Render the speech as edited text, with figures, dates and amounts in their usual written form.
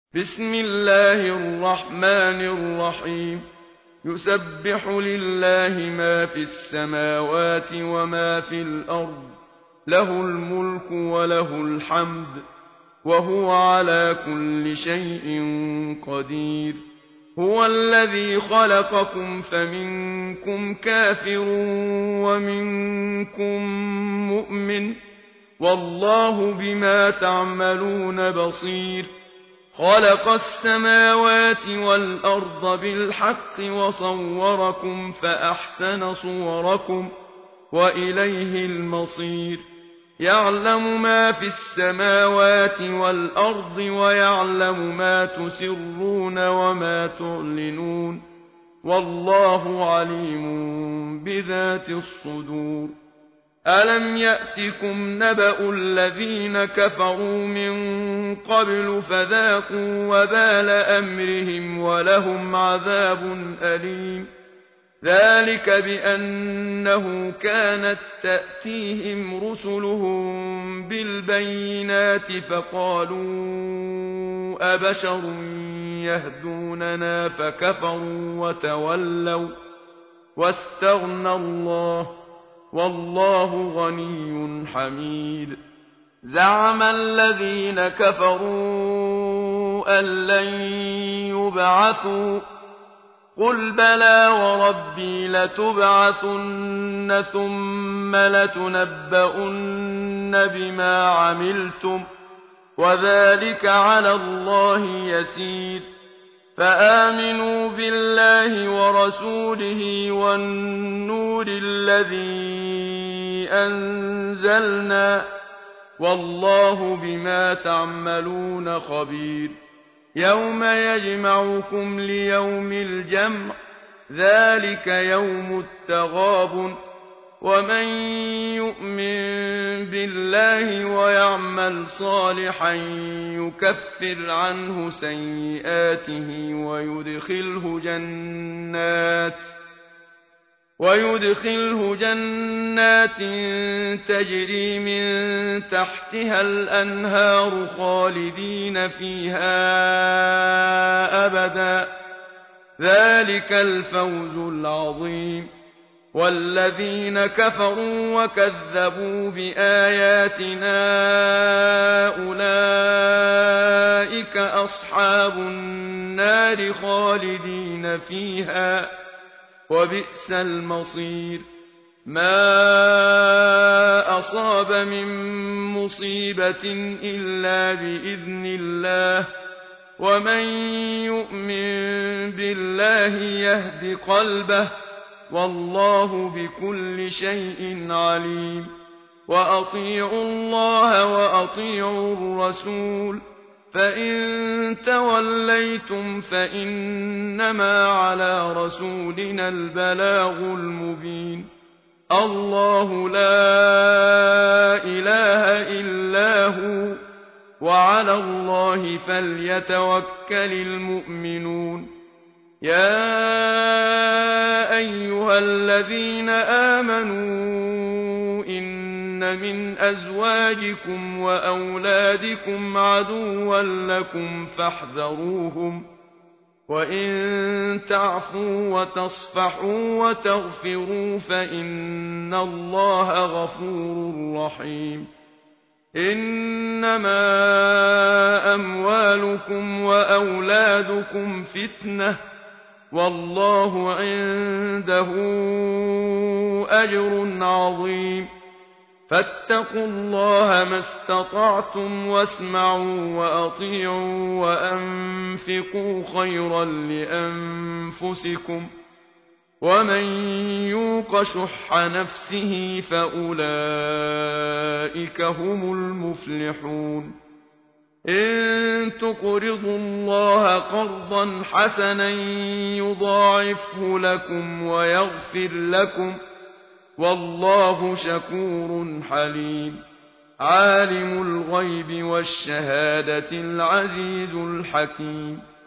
بسم الله الرحمن الرحيم يسبح لله ما في السماوات وما في الأرض له الملك وله الحمد وهو على كل شيء قدير هو الذي خلقكم فمنكم كافر ومنكم مؤمن والله بما تعملون بصير خلق السماوات والأرض بالحق وصوركم فأحسن صوركم وإليه المصير يعلم ما في السماوات والأرض ويعلم ما تسرون وما تعلنون والله عليم بذات الصدور ألم يأتكم نبأ الذين كفروا من قبل فذاقوا وبال أمرهم ولهم عذاب أليم ذلك بأنه كانت تأتيهم رسلهم بالبينات فقالوا أبشر يهدوننا فكفروا وتولوا واستغنى الله والله غني حميد زعم الذين كفروا أن لن يبعثوا قل بلى وربي لتبعثن ثم لتنبؤن بما عملتم وذلك على الله يسير فآمنوا بالله ورسوله والنور الذي أنزلنا والله بما تعملون خبير يوم يجمعكم ليوم الجمع ذلك يوم التغابن ومن يؤمن بالله ويعمل صالحا يكفر عنه سيئاته ويدخله جنات تجري من تحتها الأنهار خالدين فيها أبدا ذلك الفوز العظيم والذين كفروا وكذبوا بآياتنا أولئك أصحاب النار خالدين فيها وبئس المصير ما أصاب من مصيبة إلا بإذن الله ومن يؤمن بالله يهد قلبه والله بكل شيء عليم وأطيعوا الله وأطيعوا الرسول فإن توليتم فإنما على رسولنا البلاغ المبين الله لا إله إلا هو وعلى الله فليتوكل المؤمنون يا أيها الذين آمنوا إن من أزواجكم وأولادكم عدوا لكم فاحذروهم وإن تعفوا وتصفحوا وتغفروا فإن الله غفور رحيم إنما أموالكم وأولادكم فتنة والله عنده أجر عظيم فاتقوا الله ما استطعتم واسمعوا وأطيعوا وأنفقوا خيرا لأنفسكم ومن يوق شح نفسه فأولئك هم المفلحون إن تقرضوا الله قرضا حسنا يضاعفه لكم ويغفر لكم والله شكور حليم عالم الغيب والشهادة العزيز الحكيم